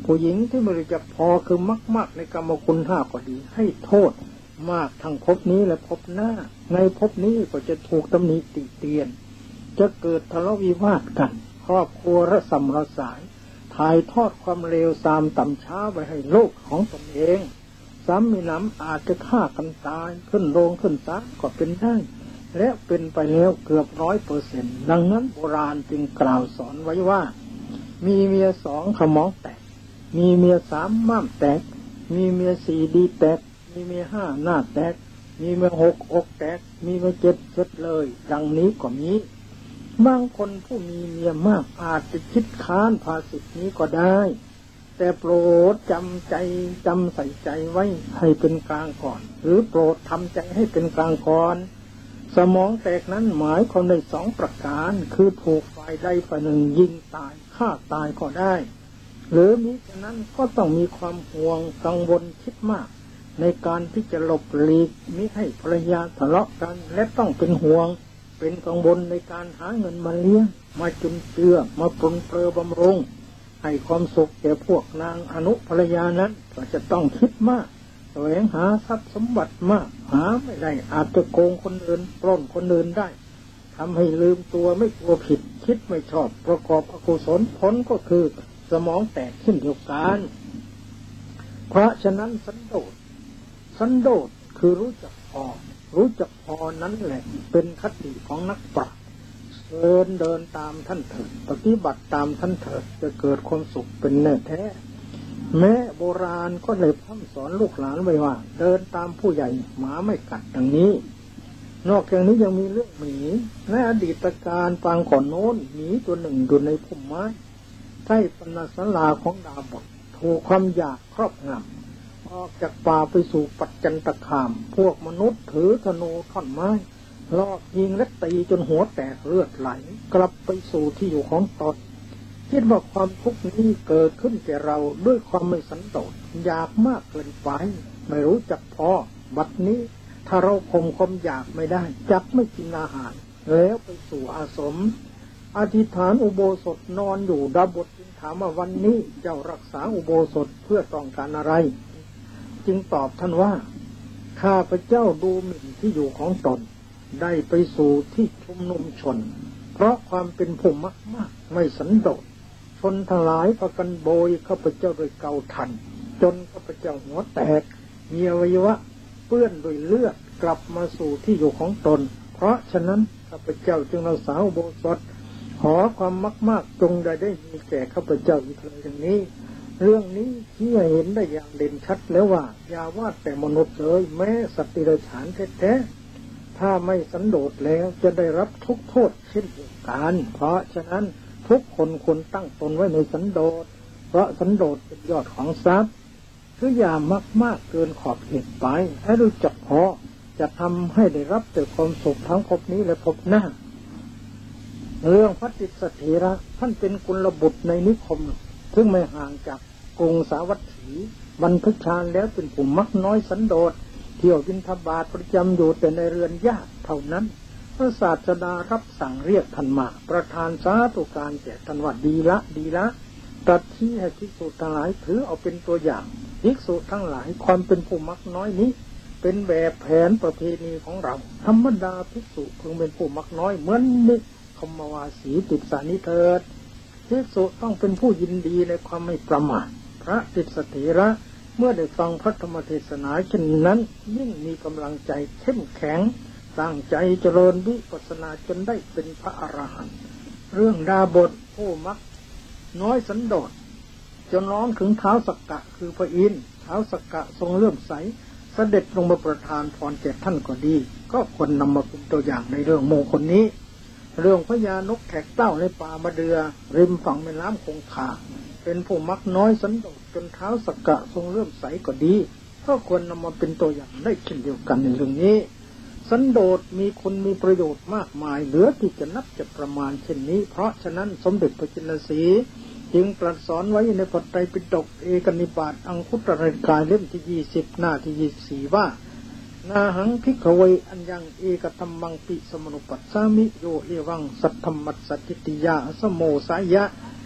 ผู้หญิงที่ไม่รู้จักพอคือมากในกรรมคุณห้าก็ดีให้โทษมากทั้งภพนี้และภพหน้าในภพนี้ก็จะถูกตำหนิติเตียนจะเกิดทะเลาะวิวาทกันครอบครัวระสำระสายถ่ายทอดความเลวทรามต่ำช้าไปให้โลกของตนเองซ้ำมีน้ำอาจจะฆ่ากันตายขึ้นโรงขึ้นศาลก็เป็นได้และเป็นไปแล้วเกือบ100%ดังนั้นโบราณจึงกล่าวสอนไว้ว่ามีเมีย2ขมองแตกมีเมีย3ม้ามแตกมีเมีย4ดีแตกมีเมีย5หน้าแตกมีเมีย6อกแตกมีเมีย7เสร็จเลยดังนี้ก็มีบางคนผู้มีเมียมากอาจจะคิดค้านภาษิตนี้ก็ได้แต่โปรดจำใส่ใจไว้ให้เป็นกลางก่อนหรือโปรดทำใจให้เป็นกลางก่อนสมองแตกนั้นหมายความได้2ประการคือถูกฝ่ายใดฝ่ายหนึ่งยิงตายฆ่าตายก็ได้หรือมิฉะนั้นก็ต้องมีความห่วงกังวลคิดมากในการที่จะหลบหลีกมิให้ภรรยาทะเลาะกันและต้องเป็นห่วงเป็นกังวลในการหาเงินมาเลี้ยงมาจุนเจือมาปรนเปรอบำรุงให้ความสุขแก่พวกนางอนุภรรยานั้นก็จะต้องคิดมากแสวงหาทรัพย์สมบัติมากหาไม่ได้อาจจะโกงคนอื่นปล้นคนอื่นได้ทำให้ลืมตัวไม่กลัวผิดคิดไม่ชอบประกอบอกุศลผลก็คือสมองแตกขึ้นเดียวกันเพราะฉะนั้นสันโดษคือรู้จักพอนั้นแหละเป็นคติของนักปราชญ์เดินตามท่านเถิดปฏิบัติตามท่านเถิดจะเกิดความสุขเป็นแน่แท้แม้โบราณก็เลยพร่ำสอนลูกหลานไว้ว่าเดินตามผู้ใหญ่หมาไม่กัดดังนี้นอกจากนี้ยังมีเรื่องหมีในอดีตการปางก่อนโน้นหมีตัวหนึ่งอยู่ในพุ่มไม้ใต้ปณศาลาของดาบทถูกความอยากครอบงำออกจากป่าไปสู่ปัจจันตคามพวกมนุษย์ถือธนูท่อนไม้ลอบยิงและตีจนหัวแตกเลือดไหลกลับไปสู่ที่อยู่ของตนคิดว่าความทุกข์นี้เกิดขึ้นแก่เราด้วยความไม่สันโดษอยากมากเกินไปไม่รู้จักพอบัดนี้ถ้าเราข่มความอยากไม่ได้จักไม่กินอาหารแล้วไปสู่อาสมอธิษฐานอุโบสถนอนอยู่ดาบทจึงถามว่าวันนี้เจ้ารักษาอุโบสถเพื่อต้องการอะไรจึงตอบท่านว่าข้าพเจ้าดูหมิ่นที่อยู่ของตนได้ไปสู่ที่ชุมนุมชนเพราะความเป็นผู้มากไม่สันโดษชนทั้งหลายประกันโบยข้าพเจ้าโดยเกาทันจนข้าพเจ้าหัวแตกมีอวัยวะเปื้อนด้วยเลือดกลับมาสู่ที่อยู่ของตนเพราะฉะนั้นข้าพเจ้าจึงรักษาอุโบสถขอความมากจงได้มีแก่ข้าพเจ้าอีกเลยอย่างนี้เรื่องนี้ที่เห็นได้อย่างเด่นชัดแล้วว่าอย่าว่าแต่มนุษย์เลยแม้สัตว์เดรัจฉานแท้ๆถ้าไม่สันโดษแล้วจะได้รับทุกโทษเช่นเดียวกันเพราะฉะนั้นทุกคนควรตั้งตนไว้ในสันโดษเพราะสันโดษเป็นยอดของทรัพย์คืออย่ามากเกินขอบเขตไปให้รู้จักพอจะทำให้ได้รับแต่ความสุขทั้งภพนี้และภพหน้าเรื่องพระติสสเถระท่านเป็นกุลบุตรในนิคมซึ่งไม่ห่างจากกรุงสาวัตถีบรรพชาแล้วเป็นผู้มักน้อยสันโดษเที่ยวบิณฑบาตประจำอยู่แต่ในเรือนญาติเท่านั้นพระศาสดารับสั่งเรียกท่านมาประทานสาธุการแก่ท่านว่าดีละตรัสชี้ให้ภิกษุทั้งหลายถือเอาเป็นตัวอย่างภิกษุทั้งหลายความเป็นผู้มักน้อยนี้เป็นแบบแผนประเพณีของเราธรรมดาภิกษุพึงเป็นผู้มักน้อยเหมือนนิคมวาสีติดสานิเถิดภิกษุต้องเป็นผู้ยินดีในความไม่ประมาทพระติสสเถระเมื่อได้ฟังพระธรรมเทศนาเช่นนั้นยิ่งมีกำลังใจเข้มแข็งตั้งใจเจริญวิปัสสนาจนได้เป็นพระอรหันต์เรื่องดาบทผู้มักน้อยสันโดษจนร้องถึงเท้าสักกะคือพระอินทร์เท้าสักกะทรงเลื่อมใสเสด็จลงมาประทานพรแก่ท่านก็ดีก็ควรนำมาเป็นตัวอย่างในเรื่องมงคลนี้เรื่องพญานกแขกเต้าในป่ามะเดื่อริมฝั่งแม่น้ำคงคาเป็นผู้มักน้อยสันโดษจนเท้าสักกะทรงเลื่อมใสก็ดีก็ควรนำมาเป็นตัวอย่างได้เช่นเดียวกันในเรื่องนี้สันโดษมีคุณมีประโยชน์มากมายเหลือที่จะนับจะประมาณเช่นนี้เพราะฉะนั้นสมเด็จพระจินสีจึงตรัสสอนไว้ในพระไตรปิฎกเอกนิบาตอังคุตรนิกายเล่มที่20หน้าที่24ว่านาหังภิกขเวอัญญังเอกธัมมังปิสมนุปัสสามิโยเอวังสัทธัมมัสสจิติยาสโมสายะ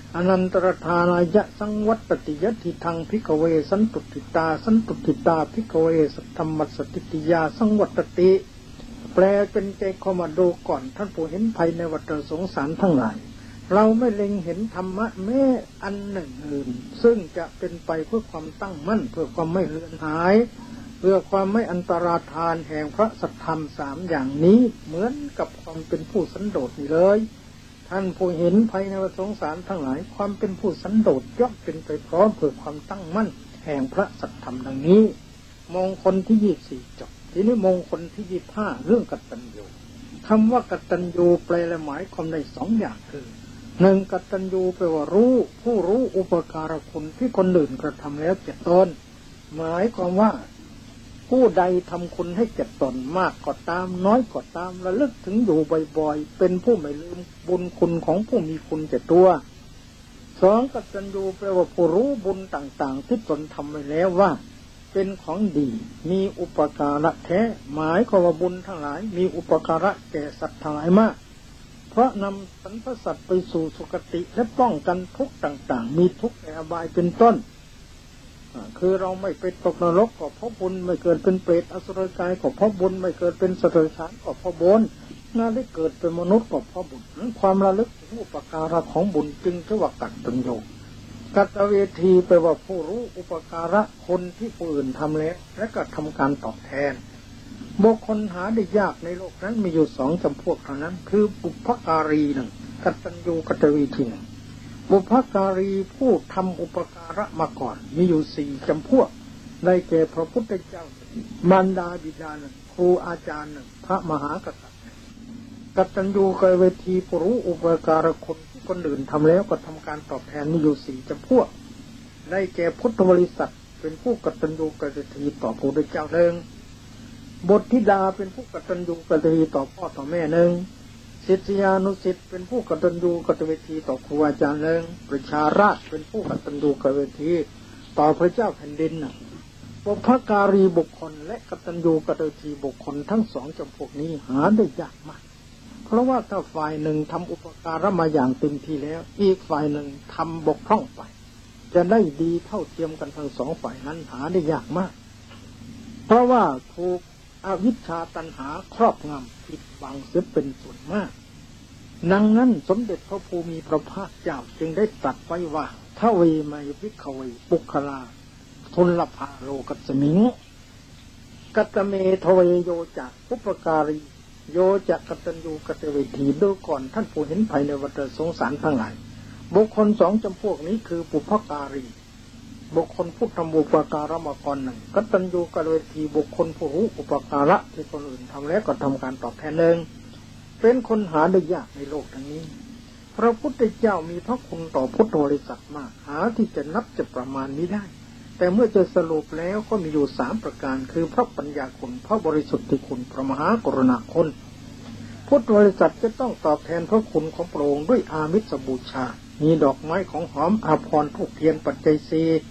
อนันตรธานายะสังวัตติยติทังภิกขเวสันตุติตาสันตุติตาภิกขเวสัทธัมมัสสติติยาสังวัตติแปลเป็นใจเข้ามาดูก่อนท่านผู้เห็นภัยในวัฏสงสารทั้งหลายเราไม่เล็งเห็นธรรมะแม้อันหนึ่งอื่นซึ่งจะเป็นไปเพื่อความตั้งมั่นเพื่อความไม่เลือนหายเพื่อความไม่อันตรธานแห่งพระสัทธรรมสามอย่างนี้เหมือนกับความเป็นผู้สันโดษนี่เลยท่านผู้เห็นภัยในวัฏสงสารทั้งหลายความเป็นผู้สันโดษย่อมเป็นไปพร้อมเพื่อความตั้งมั่นแห่งพระสัทธรรมดังนี้มงคลที่24จบทีนี้มงคลที่25เรื่องกตัญญูคำว่ากตัญญูแปลและหมายความในสองอย่างคือหนึ่งกตัญญูแปลว่ารู้ผู้รู้อุปการะคุณที่คนอื่นกระทำแล้วแก่ตนหมายความว่าผู้ใดทำคุณให้แก่ตนมากก็ตามน้อยก็ตามระลึกถึงอยู่บ่อยๆเป็นผู้ไม่ลืมบุญคุณของผู้มีคุณแก่ตัวสองกตัญญูแปลว่าผู้รู้บุญต่างๆที่ตนทำไว้แล้วว่าเป็นของดีมีอุปการะแท้หมายความว่าบุญทั้งหลายมีอุปการะแก่สัตว์ทั้งหลายมากเพราะนำสรรพสัตว์ไปสู่สุคติและป้องกันทุกข์ต่างๆมีทุกข์ในอบายเป็นต้นคือเราไม่ไปตกนรกก็เพราะบุญไม่เกิดเป็นเปรตอสุรกายก็เพราะบุญไม่เกิดเป็นสัตว์เดรัจฉานก็เพราะบุญน่าได้เกิดเป็นมนุษย์ก็เพราะบุญความระลึกถึงอุปการะของบุญจึงเรียกว่ากัตตัญญูกัตเวทีแปลว่าผู้รู้อุปการะคนที่ผู้อื่นทำแล้วและก็ทำการตอบแทนบุคคลหาได้ยากในโลกนั้นมีอยู่สองจำพวกเท่านั้นคือบุพการีหนึ่งกัตตัญญูกัตเวทีหนึ่งบุพการีผู้ทำอุปการะมาก่อนมีอยู่สี่จำพวกได้แก่พระพุทธเจ้ามารดาบิดาหนึ่งครูอาจารย์หนึ่งพระมหากษัตริย์กัตตัญญูกัตเวทีผู้รู้อุปการะคนที่คนอื่นทำแล้วก็ทำการตอบแทนมีอยู่สี่จำพวกได้แก่พุทธบริษัทเป็นผู้กัตตัญญูกัตเวทีต่อพระพุทธเจ้าหนึ่งบทธิดาเป็นผู้กตัญญูกตเวทีต่อพ่อต่อแม่หนึ่งศิษยานุศิษย์เป็นผู้กตัญญูกตเวทีต่อครูอาจารย์หนึ่งประชาราษฎรเป็นผู้กตัญญูกตเวทีต่อพระเจ้าแผ่นดินบุพการีบุคคลและกตัญญูกตเวทีบุคคลทั้งสองจำพวกนี้หาได้ยากมากเพราะว่าถ้าฝ่ายหนึ่งทำอุปการะมาอย่างเต็มที่แล้วอีกฝ่ายหนึ่งทำบกพร่องไปจะได้ดีเท่าเทียมกันทั้งสองฝ่ายนั้นหาได้ยากมากเพราะว่าถูกอวิชชาตัณหาครอบงำปิดบังเสียเป็นส่วนมากดังนั้นสมเด็จพระภูมิพระภาคเจ้าจึงได้ตรัสไว้ว่าทเวมัยภิกขเวปุคลาทุลภาโลกัสสมิงกัตเมทเวโยจักอุปการีโยจักกตัญญูกตเวทีดูก่อนท่านผู้เห็นภัยในวัฏสงสารทั้งหลายบุคคลสองจำพวกนี้คือปุพการีบุคคลผู้ทำอุปการะมาก่อนหนึ่งกตัญญูกตเวทีบุคคลผู้รู้อุปการะที่คนอื่นทำแล้วก็ทำการตอบแทนหนึ่งเป็นคนหาได้ยากในโลกทั้งนี้พระพุทธเจ้ามีพระคุณต่อพุทธบริษัทมากหาที่จะนับจะประมาณไม่ได้แต่เมื่อจะสรุปแล้วก็มีอยู่3ประการคือพระปัญญาคุณพระบริสุทธิคุณพระมหากรุณาคุณพุทธบริษัทจะต้องตอบแทนพระคุณของพระองค์ด้วยอามิสบูชามีดอกไม้ของหอมอาภรณ์ธูปเทียนปัจจัย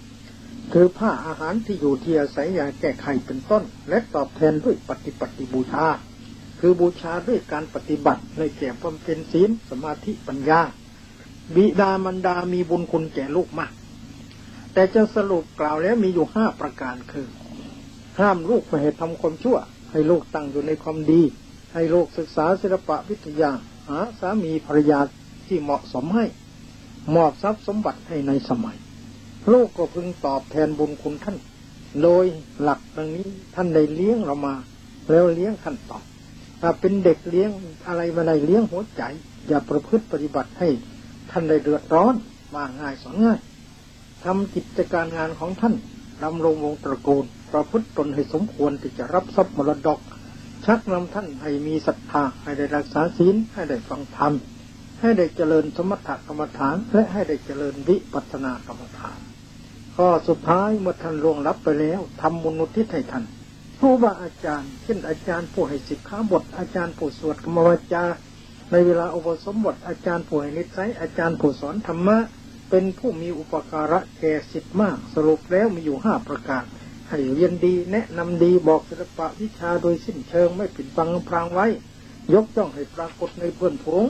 4คือผ้าอาหารที่อยู่ที่อาศัยยาแก้ไขเป็นต้นและตอบแทนด้วยปฏิบูชาคือบูชาด้วยการปฏิบัติในแก่บำเพ็ญศีลสมาธิปัญญาบิดามารดามีบุญคุณแก่ลูกมากแต่จะสรุปกล่าวแล้วมีอยู่5ประการคือห้ามลูกไม่ให้ทำความชั่วให้ลูกตั้งอยู่ในความดีให้ลูกศึกษาศิลปะวิทยาหาสามีภรรยาที่เหมาะสมให้มอบทรัพย์สมบัติให้ในสมัยลูกก็พึงตอบแทนบุญคุณท่านโดยหลักดังนี้ท่านได้เลี้ยงเรามาแล้วเลี้ยงท่านตอบถ้าเป็นเด็กเลี้ยงอะไรมาได้เลี้ยงหัวใจอย่าประพฤติปฏิบัติให้ท่านได้เดือดร้อนมาง่ายสอนง่ายทำกิจการงานของท่านดำรงวงตระกูลประพฤติตนให้สมควรที่จะรับทรัพย์มรดกชักนำท่านให้มีศรัทธาให้ได้รักษาศีลให้ได้ฟังธรรมให้ได้เจริญสมถกรรมฐานและให้ได้เจริญวิปัสสนากรรมฐานข้อสุดท้ายเมื่อท่านล่วงลับไปแล้วทำบุญอุทิศให้ท่านครูบาอาจารย์เช่นอาจารย์ผู้ให้สิกขาบทอาจารย์ผู้สวดกรรมวจาในเวลาอุปสมบทอาจารย์ผู้ให้นิสัยอาจารย์ผู้สอนธรรมะเป็นผู้มีอุปการะแก่ศิษย์มากสรุปแล้วมีอยู่5ประการให้เรียนดีแนะนำดีบอกศิลปะวิชาโดยสิ้นเชิงไม่ปิดบังพรางไว้ยกย่องให้ปรากฏในเพื่อนฝูง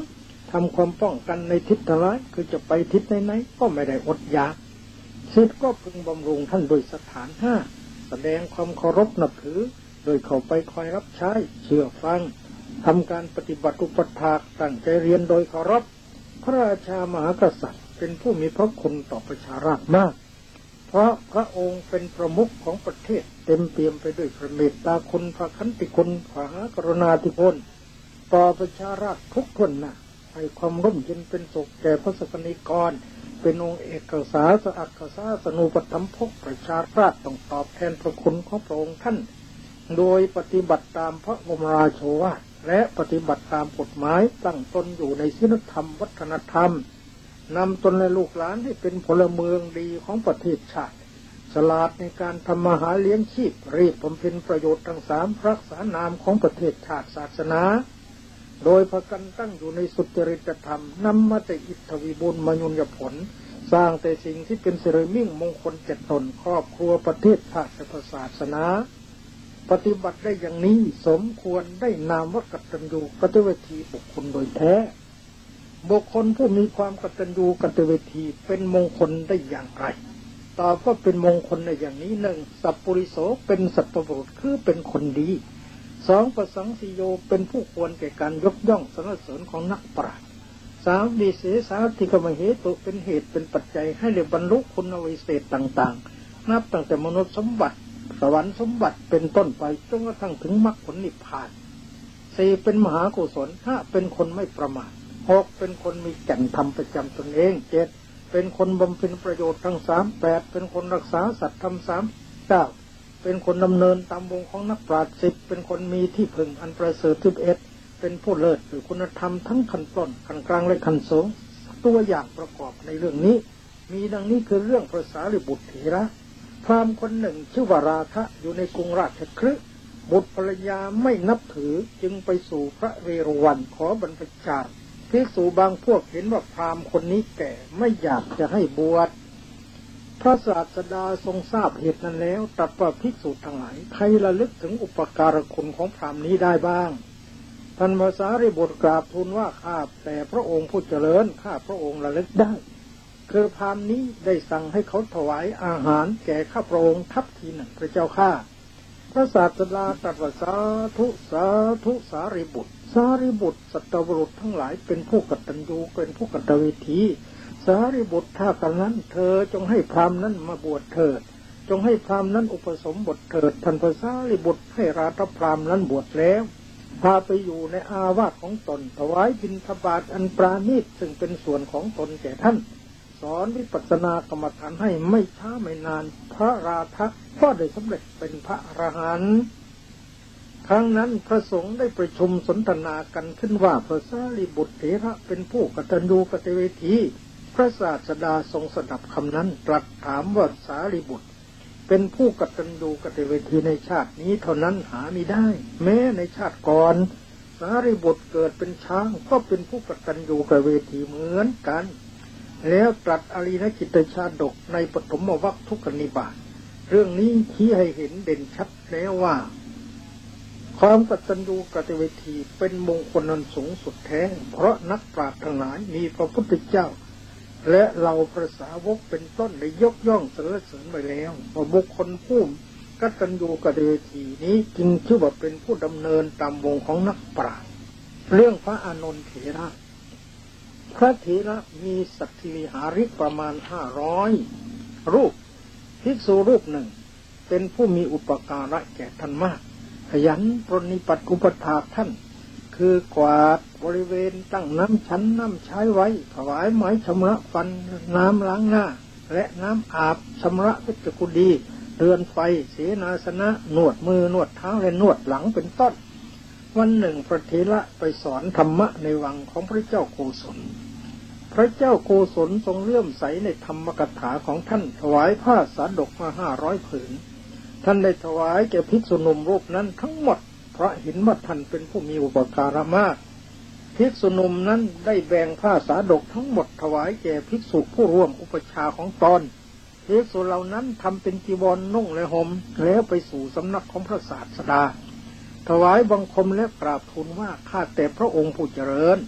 ทำความป้องกันในทิศทั้งหลายคือจะไปทิศไหนๆก็ไม่ได้อดอยากศิษย์ก็พึงบำรุงท่านโดยสถานห้าแสดงความเคารพนับถือโดยเข้าไปคอยรับใช้เชื่อฟังทำการปฏิบัติอุปถากตั้งใจเรียนโดยเคารพพระราชามหากษัตริย์เป็นผู้มีพระคุณต่อประชาราษฎร์มากเพราะพระองค์เป็นประมุขของประเทศเต็มเปี่ยมไปด้วยพระเมตตาคุณพระขันติคุณพระมหากรุณาธิคุณต่อประชาราษฎร์ทุกคนนะให้ความร่มเย็นเป็นสุขแก่พระสกนิกรเป็นองค์เอกสาสอักษาสนูปถัมภกประชาราษฎร์ต้องตอบแทนพระคุณของพระองค์ท่านโดยปฏิบัติตามพระบรมราโชวาทและปฏิบัติตามกฎหมายตั้งตนอยู่ในศีลธรรมวัฒนธรรมนำตนและลูกหลานให้เป็นพลเมืองดีของประเทศชาติฉลาดในการทำมาหาเลี้ยงชีพรีบบำเพ็ญประโยชน์ทั้งสามรักษานามของประเทศชาติศาสนาโดยพากันตั้งอยู่ในสุจริตธรรมนำมาแต่อิทธิวิบูลย์มยุญผลสร้างแต่สิ่งที่เป็นสิริมิ่งมงคลแก่ตนครอบครัวประเทศชาติและศาสนาปฏิบัติได้อย่างนี้สมควรได้นามว่ากตัญญูกตเวทีบุคคลโดยแท้บุคคลผู้มีความกตัญญูกตเวทีเป็นมงคลได้อย่างไรตอบว่าเป็นมงคลในอย่างนี้หนึ่งสัพปุริโสเป็นสัพพบุรุษคือเป็นคนดีสองประสังสิโยเป็นผู้ควรแก่การยกย่องสรรเสริญของนักปราชญ์สามวิเศษาธิกมเหตุเป็นเหตุเป็นปัจจัยให้ได้บรรลุคุณวิเศษต่างๆนับตั้งแต่มนุษย์สมบัติสวรรค์สมบัติเป็นต้นไปจนกระทั่งถึงมรรคผลนิพพานสี่เป็นมหากุศลห้าเป็นคนไม่ประมาทหกเป็นคนมีแก่นธรรมประจำตนเองเจ็ดเป็นคนบำเพ็ญประโยชน์ทั้งสามแปดเป็นคนรักษาสัตธรรมสามเก้าเป็นคนดำเนินตามวงของนักปราชญ์สิบเป็นคนมีที่พึงอันประเสริฐ11เป็นผู้เลิศหรือคุณธรรมทั้งขั้นต้นขั้นกลางและขั้นสูงตัวอย่างประกอบในเรื่องนี้มีดังนี้คือเรื่องพระสารีบุตรเถระพราหมณ์คนหนึ่งชื่อว่าราคะอยู่ในกรุงราชคฤห์บุตรภรรยาไม่นับถือจึงไปสู่พระเวรุวันขอบรรพชาภิกษุบางพวกเห็นว่าพราหมณ์คนนี้แก่ไม่อยากจะให้บวชพระศาสดาทรงทราบเหตุนั้นแล้วตรัสว่าภิกษุทั้งหลายใครระลึกถึงอุปการคุณของพราหมณ์นี้ได้บ้างท่านพระสารีบุตรกราบทูลว่าข้าแต่พระองค์ผู้เจริญข้าพระองค์ระลึกได้คือพราหมณ์นี้ได้สั่งให้เขาถวายอาหารแก่ข้าพระองค์ทัพทีหนึ่งพระเจ้าข้าพระศาสดาตรัสว่าสาธุสาธุสารีบุตรสารีบุตรสัตบุรุษทั้งหลายเป็นผู้กตัญญูเป็นผู้กตเวทีสารีบุตรถ้ากันนั้นเธอจงให้พราหมณ์นั้นมาบวชเถิดจงให้พราหมณ์นั้นอุปสมบทเถิดท่านพระสารีบุตรให้ราชพราหมณ์นั้นบวชแล้วพาไปอยู่ในอาวาสของตนถวายบิณฑบาตอันปราณีตซึ่งเป็นส่วนของตนแก่ท่านสอนวิปัสสนากรรมฐานให้ไม่ช้าไม่นานพระราธะก็ได้สำเร็จเป็นพระอรหันต์ครั้งนั้นพระสงฆ์ได้ประชุมสนทนากันขึ้นว่าพระสารีบุตรเถระเป็นผู้กตัญญูกตเวทีพระศาสดาทรงสดับคำนั้นตรัสถามว่าสารีบุตรเป็นผู้กตัญญูกตเวทีในชาตินี้เท่านั้นหาไม่ได้แม้ในชาติก่อนสารีบุตรเกิดเป็นช้างก็เป็นผู้กตัญญูกตเวทีเหมือนกันแล้วตรัสอริยจิตชาดกในปฐมวรรคทุกขนิบาตเรื่องนี้ชี้ให้เห็นเด่นชัดแล้วว่าความกตัญญูกตเวทีเป็นมงคลอันสูงสุดแท้เพราะนักปราชญ์ทั้งหลายมีพระพุทธเจ้าและเราพระสาวกเป็นต้นได้ยกย่องสรรเสริญไปแล้วว่าบุคคลผู้กตัญญูกตเวทีนี้จึงชื่อว่าเป็นผู้ดำเนินตามวงของนักปราชญ์เรื่องพระอานนท์เถระพระเถระมีสัตถิวิหาริกประมาณ500รูปภิกษุรูปหนึ่งเป็นผู้มีอุปการะแก่ท่านมากขยันปรนนิบัติอุปถากท่านคือกวาดบริเวณตั้งน้ำชั้นน้ำใช้ไว้ถวายไม้ชำระฟันน้ำล้างหน้าและน้ำอาบชำระเพชรกุฎีเรือนไฟเสนาสนะนวดมือนวดเท้าและนวดหลังเป็นต้นวันหนึ่งพระเถระไปสอนธรรมะในวังของพระเจ้าโกศลพระเจ้าโกศลทรงเลื่อมใสในธรรมกถาของท่านถวายผ้าสาดกมา500 ผืนท่านได้ถวายแก่ภิกษุหนุ่มรูปนั้นทั้งหมดเพราะเห็นว่าท่านเป็นผู้มีอุปการะมากภิกษุหนุ่มนั้นได้แบ่งผ้าสาดกทั้งหมดถวายแก่ภิกษุผู้ร่วมอุปชาของตนภิกษุเหล่านั้นทำเป็นจีวรนุ่งและห่มแล้วไปสู่สำนักของพระศาสดาถวายบังคมและกราบทูลว่าข้าแต่พระองค์ผู้เจริญช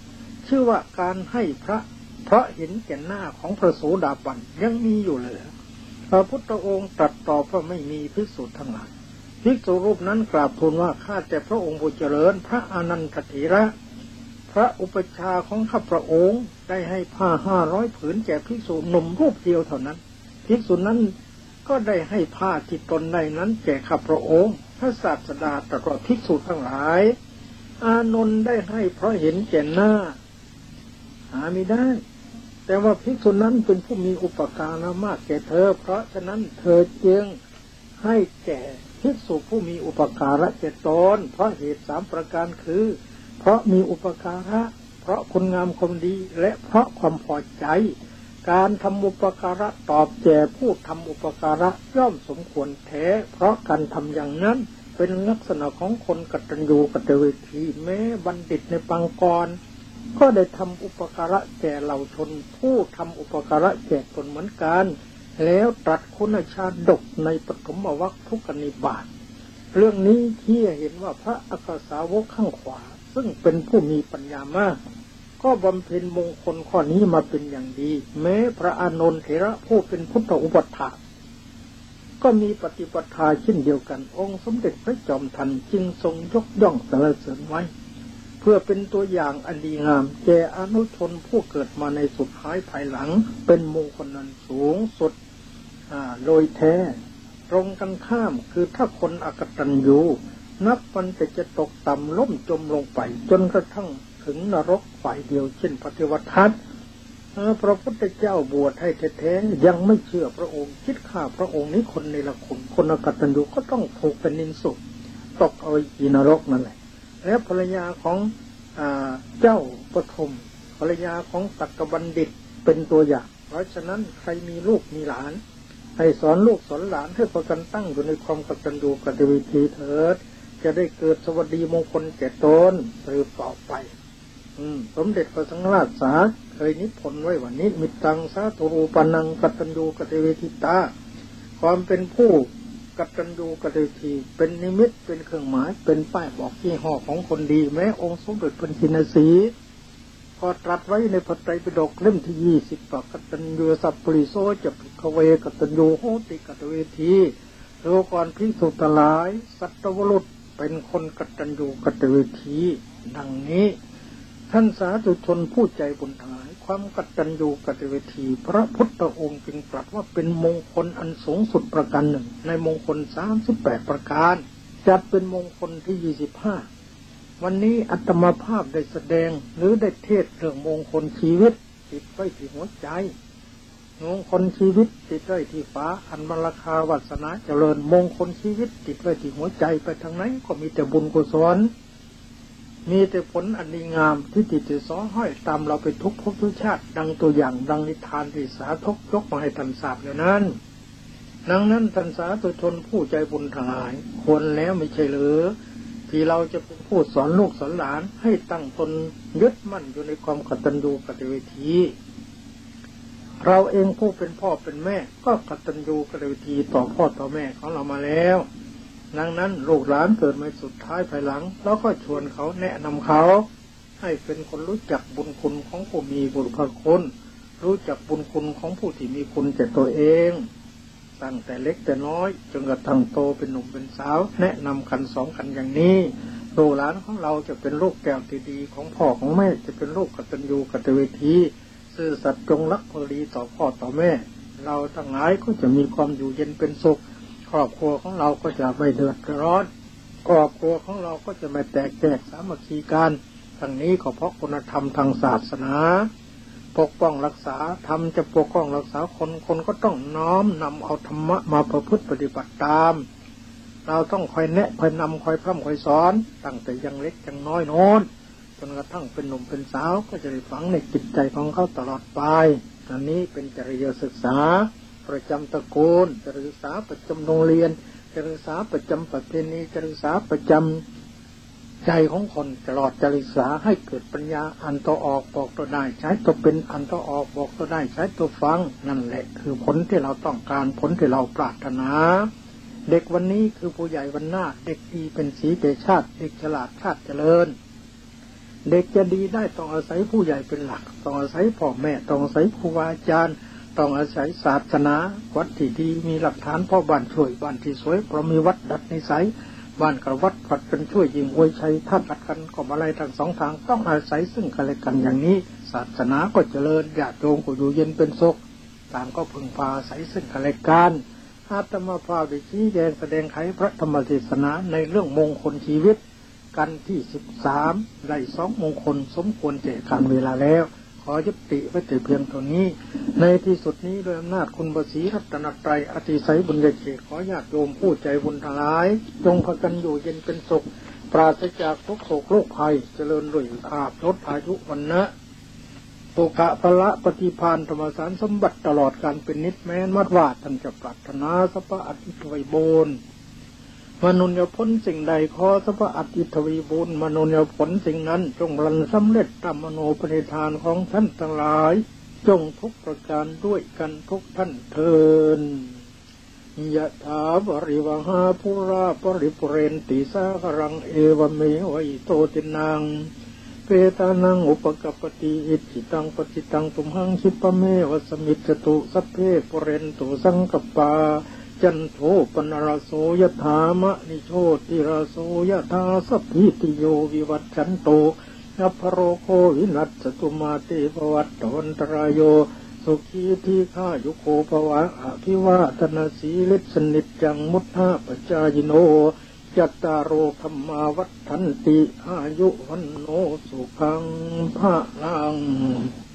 ชื่อว่าการให้พระเพราะเห็นแก่หน้าของพระโสดาบันยังมีอยู่เลยพระพุทธองค์ตรัสตอบว่าไม่มีภิกษุทั้งหลายภิกษุรูปนั้นกราบทูลว่าข้าแต่พระองค์ผู้เจริญพระอนันตเถระพระอุปชฌาย์ของข้าพระองค์ได้ให้ผ้า500 ผืนแก่ภิกษุหนุ่มรูปเดียวเท่านั้นภิกษุนั้นก็ได้ให้ผ้าที่ตนได้นั้นแก่ข้าพระองค์พระศาสดาตรัสว่าภิกษุทั้งหลายอานนท์ได้ให้เพราะเห็นแก่หน้าหาไม่ได้แต่ว่าภิกษุนั้นเป็นผู้มีอุปการะมากแก่เธอเพราะฉะนั้นเธอจึงให้แก่ภิกษุผู้มีอุปการะแก่ตนเพราะเหตุ3 ประการคือเพราะมีอุปการะเพราะคุณงามความดีและเพราะความพอใจการทำอุปการะตอบแก่ผู้ทำอุปการะย่อมสมควรแท้เพราะการทำอย่างนั้นเป็นลักษณะของคนกตัญญูกตเวทีแม้บัณฑิตในปางก่อนก็ได้ทำอุปการะแก่เหล่าชนผู้ทำอุปการะแก่ตนเหมือนกันแล้วตรัสคุณชาดกในปฐมวรรคทุกนิบาตเรื่องนี้ที่เห็นว่าพระอัครสาวกข้างขวาซึ่งเป็นผู้มีปัญญามากก็บำเพ็ญมงคลข้อนี้มาเป็นอย่างดีแม้พระอานนท์เถระผู้เป็นพุทธอุปถากก็มีปฏิปทาเช่นเดียวกันองค์สมเด็จพระจอมไตรจึงทรงยกย่องสรรเสริญไว้เพื่อเป็นตัวอย่างอันดีงามแก่อนุชนผู้เกิดมาในสุดท้ายภายหลังเป็นมงคลนั้นสูงสุดโดยแท้ตรงกันข้ามคือถ้าคนอกตัญญูนับวันแต่จะตกต่ำล้มจมลงไปจนกระทั่งถึงนรกฝ่ายเดียวเช่นพระเทวทัตพระพุทธเจ้าบวชให้แท้ๆยังไม่เชื่อพระองค์คิดฆ่าพระองค์นี้คนในละคนอกตัญญูก็ต้องถูกเป็นนินสุตกเอาอีนรกนั่นแหละและภรรยาของเจ้าปฐมภรรยาของตักกบัณฑิตเป็นตัวอย่างเพราะฉะนั้นใครมีลูกมีหลานให้สอนลูกสอนหลานให้ประกันตั้งอยู่ในความกตัญญูกตเวทีเถิดจะได้เกิดสวัสดีมงคลแก่ตนสืบต่อไปสมเด็จพระสังฆราชสาเคยนิพนธ์ไว้ว่านิมิตตังสาธุรูปนังกตัญญูกตเวทิตาความเป็นผู้กตัญญูกตเวทีเป็นนิมิตเป็นเครื่องหมายเป็นป้ายบอกยี่ห้อของคนดีแม้องค์สมเด็จพระชินสีก็ตรัสไว้ในพระไตรปิฎกเล่มที่20กตัญญูสัพปริโสจะภิกขเวกตัญญูโหติกตเวทีโลกรภิกษุทั้งหลายสัตวรุษเป็นคนกตัญญูกตเวทีดังนี้ท่านสาธุชนผู้ใจบุญทั้งหลายความกตัญญูกตเวทีพระพุทธองค์จึงตรัสว่าเป็นมงคลอันสูงสุดประการหนึ่งในมงคล38ประการจัดเป็นมงคลที่25วันนี้อาตมาภาพได้แสดงหรือได้เทศน์เรื่องมงคลชีวิตติดไว้ที่หัวใจมงคลชีวิตติดไว้ที่ฟ้าอันมรคาวาสนาเจริญมงคลชีวิตติดไว้ที่หัวใจไปทางไหนก็มีแต่บุญกุศลมีแต่ผลอันดีงามที่ติดติดซ้อห้อยตามเราไปทุกภพทุกชาติดังตัวอย่างดังนิทานที่สาธกยกมาให้ท่านทราบอย่างนั้นดังนั้นท่านสาธุชนผู้ใจบุญทั้งหลายควรแล้วไม่ใช่หรือที่เราจะเป็นผู้สอนลูกสอนหลานให้ตั้งตนยึดมั่นอยู่ในความกตัญญูกตเวทีเราเองผู้เป็นพ่อเป็นแม่ก็กตัญญูกตเวทีต่อพ่อต่อแม่ของเรามาแล้วดังนั้นลูกหลานเกิดมาสุดท้ายภายหลังเราก็ชวนเขาแนะนำเขาให้เป็นคนรู้จักบุญคุณของผู้มีบุญคุณรู้จักบุญคุณของผู้ที่มีคุณแก่ตัวเองตั้งแต่เล็กแต่น้อยจนกระทั่งโตเป็นหนุ่มเป็นสาวแนะนำกันสอนกันอย่างนี้ลูกหลานของเราจะเป็นลูกแก้วที่ดีของพ่อของแม่จะเป็นลูกกตัญญูกตเวทีซื่อสัตย์จงรักภักดีต่อพ่อต่อแม่เราทั้งหลายก็จะมีความอยู่เย็นเป็นสุขครอบครัวของเราก็จะไม่เดือดร้อนครอบครัวของเราก็จะไม่แตกแยกสามัคคีกันทั้งนี้ก็เพราะคุณธรรมทางศาสนาปกป้องรักษาธรรมจะปกป้องรักษาคนก็ต้องน้อมนำเอาธรรมะมาประพฤติปฏิบัติตามเราต้องคอยแนะคอยนำคอยพร่ำคอยสอนตั้งแต่ยังเล็กยังน้อยโน้นจนกระทั่งเป็นหนุ่มเป็นสาวก็จะได้ฝังในจิตใจของเขาตลอดไปอันนี้เป็นจริยศึกษาประจำตระกูลจริยศึกษาประจำโรงเรียนจริยศึกษาประจำประเพณีจริยศึกษาประจำใจของคนตลอดจริยศึกษาให้เกิดปัญญาอ่านตัวออกบอกตัวได้ใช้ตัวเป็นอ่านตัวออกบอกตัวได้ใช้ตัวฟังนั่นแหละคือผลที่เราต้องการผลที่เราปรารถนาเด็กวันนี้คือผู้ใหญ่วันหน้าเด็กดีเป็นสีแก่ชาติเด็กฉลาดชาติเจริญเด็กจะดีได้ต้องอาศัยผู้ใหญ่เป็นหลักต้องอาศัยพ่อแม่ต้องอาศัยครูบาอาจารย์ต้องอาศัยศาสนาวัดที่ดีมีหลักฐานพ่อบ้านช่วยบ้านที่สวยเพราะมีวัดดัดนิสัยบ้านกับวัดผัดกันช่วยยิงอวยชัยถ้าขัดกันก็อะไรทั้งสองทางต้องอาศัยซึ่งกันและกันอย่างนี้ศาสนาก็เจริญญาติโยมก็อยู่เย็นเป็นสุขต่างก็พึงพาอาศัยซึ่งกันและกันอาตมาภาพได้ชี้แจงแสดงไขพระธรรมเทศนาในเรื่องมงคลชีวิตกันที่13ได้2มงคลสมควรแก่การเวลาแล้วขอยุติไว้แต่เพียงเท่านี้ในที่สุดนี้โดยอำนาจคุณพระศรีรัตนตรัยอติไสยบุญญาเขตขอญาติโยมผู้ใจบุญทั้งหลายจงพากันอยู่เย็นเป็นสุขปราศจากทุกโศกโรคภัยเจริญรุ่งอาภลดอายุวันนะตุกะพละปฏิภาณธรรมสารสมบัติตลอดการเป็นนิจแม้นมัดว่าท่านจะปรารถนาสัพพะอธิทวีบูรณ์มนุษย์พ้นสิ่งใดขอสัพพะอธิทวีบูรณ์มนุษย์ผลสิ่งนั้นจงรันสำเร็จตามมโนปณิธานของท่านทั้งหลายจงทุกประการด้วยกันทุกท่านเทินยะถาวริวหาภูราปริปุเรนติสาครังเอวเมวัยโตตินังเปตานังอุปกัปปติอิจิตังปจิตังตุมหังคิปะเมวสมิจจตุสัพเพปุเรนตุสังกปปาจันโทปนรโสยถามะนิโชติรโสยถาสัพพิติโยวิวัชชันโตอัปโรโควินัสสตุมาเตภวัตตวันตรายโยสุขีทีฆายุโกภวะอภิวาทนาสีลิสนิจจังมุทธาปจายโนจัตตารโอธรรมาวัฏฐันติอายุวันโนสุขังภะลัง